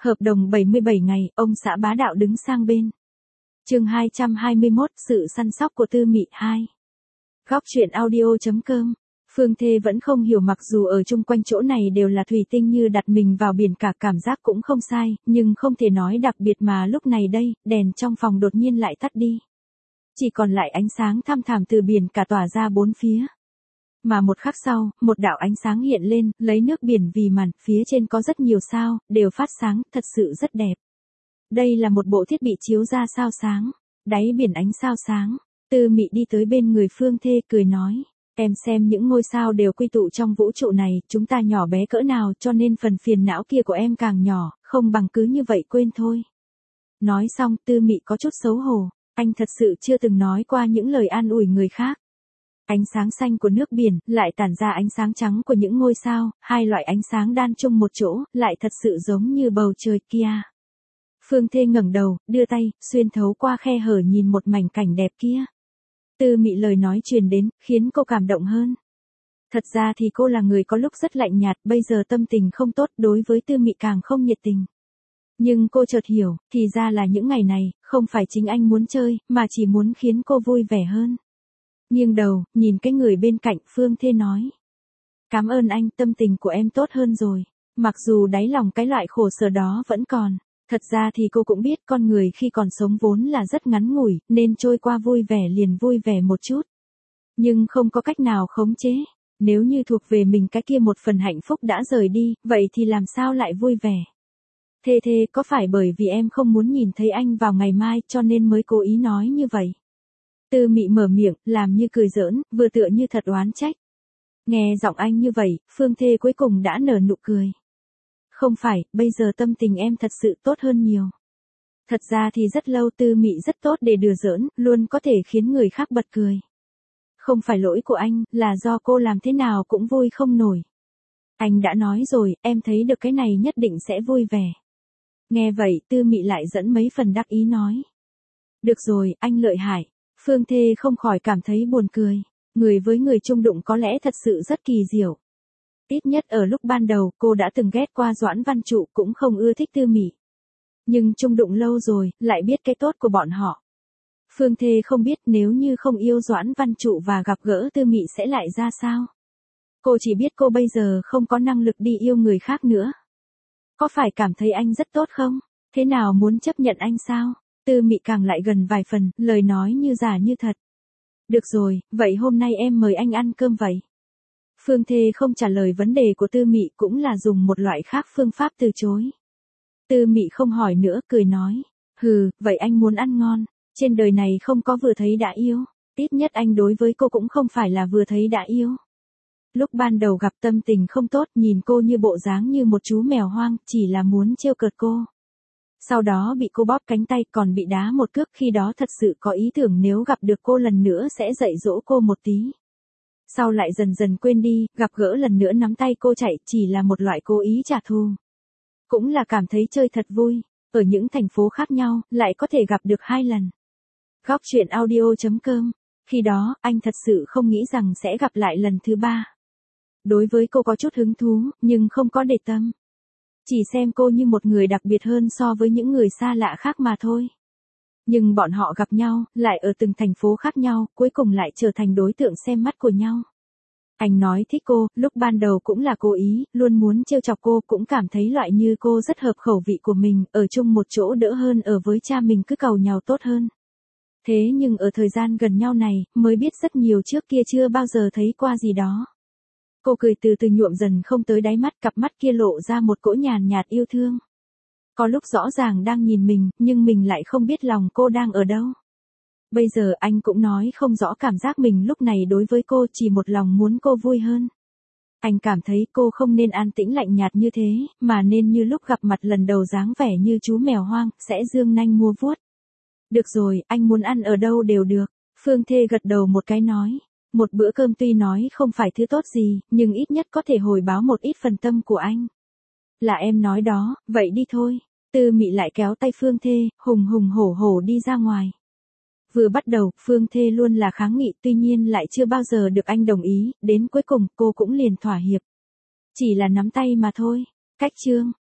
Hợp đồng 77 ngày, ông xã bá đạo đứng sang bên. Chương 221, sự săn sóc của Tư Mị 2. Góc truyện audio.com. Phương Thê vẫn không hiểu, mặc dù ở chung quanh chỗ này đều là thủy tinh như đặt mình vào biển cả, cảm giác cũng không sai, nhưng không thể nói đặc biệt mà lúc này đây, đèn trong phòng đột nhiên lại tắt đi. Chỉ còn lại ánh sáng thăm thẳm từ biển cả tỏa ra bốn phía. Mà một khắc sau, một đạo ánh sáng hiện lên, lấy nước biển vì màn, phía trên có rất nhiều sao, đều phát sáng, thật sự rất đẹp. Đây là một bộ thiết bị chiếu ra sao sáng, đáy biển ánh sao sáng. Tư Mị đi tới bên người Phương Thê cười nói, em xem những ngôi sao đều quy tụ trong vũ trụ này, chúng ta nhỏ bé cỡ nào cho nên phần phiền não kia của em càng nhỏ, không bằng cứ như vậy quên thôi. Nói xong Tư Mị có chút xấu hổ, anh thật sự chưa từng nói qua những lời an ủi người khác. Ánh sáng xanh của nước biển lại tản ra ánh sáng trắng của những ngôi sao, hai loại ánh sáng đan chung một chỗ, lại thật sự giống như bầu trời kia. Phương Thê ngẩng đầu, đưa tay, xuyên thấu qua khe hở nhìn một mảnh cảnh đẹp kia. Tư Mị lời nói truyền đến, khiến cô cảm động hơn. Thật ra thì cô là người có lúc rất lạnh nhạt, bây giờ tâm tình không tốt, đối với Tư Mị càng không nhiệt tình. Nhưng cô chợt hiểu, thì ra là những ngày này, không phải chính anh muốn chơi, mà chỉ muốn khiến cô vui vẻ hơn. Nghiêng đầu, nhìn cái người bên cạnh, Phương Thê nói. Cảm ơn anh, tâm tình của em tốt hơn rồi. Mặc dù đáy lòng cái loại khổ sở đó vẫn còn. Thật ra thì cô cũng biết con người khi còn sống vốn là rất ngắn ngủi, nên trôi qua vui vẻ liền vui vẻ một chút. Nhưng không có cách nào khống chế. Nếu như thuộc về mình cái kia một phần hạnh phúc đã rời đi, vậy thì làm sao lại vui vẻ? Thê Thê, có phải bởi vì em không muốn nhìn thấy anh vào ngày mai cho nên mới cố ý nói như vậy? Tư Mị mở miệng, làm như cười giỡn, vừa tựa như thật oán trách. Nghe giọng anh như vậy, Phương Thê cuối cùng đã nở nụ cười. Không phải, bây giờ tâm tình em thật sự tốt hơn nhiều. Thật ra thì rất lâu Tư Mị rất tốt để đùa giỡn, luôn có thể khiến người khác bật cười. Không phải lỗi của anh, là do cô làm thế nào cũng vui không nổi. Anh đã nói rồi, em thấy được cái này nhất định sẽ vui vẻ. Nghe vậy, Tư Mị lại dẫn mấy phần đắc ý nói. Được rồi, anh lợi hại. Phương Thê không khỏi cảm thấy buồn cười. Người với người chung đụng có lẽ thật sự rất kỳ diệu. Ít nhất ở lúc ban đầu cô đã từng ghét qua Doãn Văn Trụ, cũng không ưa thích Tư Mị. Nhưng chung đụng lâu rồi, lại biết cái tốt của bọn họ. Phương Thê không biết nếu như không yêu Doãn Văn Trụ và gặp gỡ Tư Mị sẽ lại ra sao. Cô chỉ biết cô bây giờ không có năng lực đi yêu người khác nữa. Có phải cảm thấy anh rất tốt không? Thế nào muốn chấp nhận anh sao? Tư Mị càng lại gần vài phần, lời nói như giả như thật. Được rồi, vậy hôm nay em mời anh ăn cơm vậy. Phương Thê không trả lời vấn đề của Tư Mị, cũng là dùng một loại khác phương pháp từ chối. Tư Mị không hỏi nữa, cười nói. Hừ, vậy anh muốn ăn ngon. Trên đời này không có vừa thấy đã yêu. Ít nhất anh đối với cô cũng không phải là vừa thấy đã yêu. Lúc ban đầu gặp tâm tình không tốt, nhìn cô như bộ dáng như một chú mèo hoang, chỉ là muốn trêu cợt cô. Sau đó bị cô bóp cánh tay, còn bị đá một cước, khi đó thật sự có ý tưởng nếu gặp được cô lần nữa sẽ dạy dỗ cô một tí. Sau lại dần dần quên đi, gặp gỡ lần nữa nắm tay cô chạy, chỉ là một loại cố ý trả thù. Cũng là cảm thấy chơi thật vui, ở những thành phố khác nhau, lại có thể gặp được 2 lần. Góc truyện audio.com. Khi đó, anh thật sự không nghĩ rằng sẽ gặp lại lần thứ 3. Đối với cô có chút hứng thú, nhưng không có để tâm. Chỉ xem cô như một người đặc biệt hơn so với những người xa lạ khác mà thôi. Nhưng bọn họ gặp nhau, lại ở từng thành phố khác nhau, cuối cùng lại trở thành đối tượng xem mắt của nhau. Anh nói thích cô, lúc ban đầu cũng là cố ý, luôn muốn trêu chọc cô, cũng cảm thấy loại như cô rất hợp khẩu vị của mình, ở chung một chỗ đỡ hơn ở với cha mình cứ cầu nhau tốt hơn. Thế nhưng ở thời gian gần nhau này, mới biết rất nhiều trước kia chưa bao giờ thấy qua gì đó. Cô cười từ từ nhuộm dần không tới đáy mắt, cặp mắt kia lộ ra một cỗ nhàn nhạt yêu thương. Có lúc rõ ràng đang nhìn mình, nhưng mình lại không biết lòng cô đang ở đâu. Bây giờ anh cũng nói không rõ cảm giác mình lúc này đối với cô, chỉ một lòng muốn cô vui hơn. Anh cảm thấy cô không nên an tĩnh lạnh nhạt như thế, mà nên như lúc gặp mặt lần đầu dáng vẻ như chú mèo hoang, sẽ dương nanh mua vuốt. Được rồi, anh muốn ăn ở đâu đều được. Phương Thê gật đầu một cái nói. Một bữa cơm tuy nói không phải thứ tốt gì, nhưng ít nhất có thể hồi báo một ít phần tâm của anh. Là em nói đó, vậy đi thôi. Tư Mị lại kéo tay Phương Thê, hùng hùng hổ hổ đi ra ngoài. Vừa bắt đầu, Phương Thê luôn là kháng nghị, tuy nhiên lại chưa bao giờ được anh đồng ý, đến cuối cùng cô cũng liền thỏa hiệp. Chỉ là nắm tay mà thôi. Cách chương.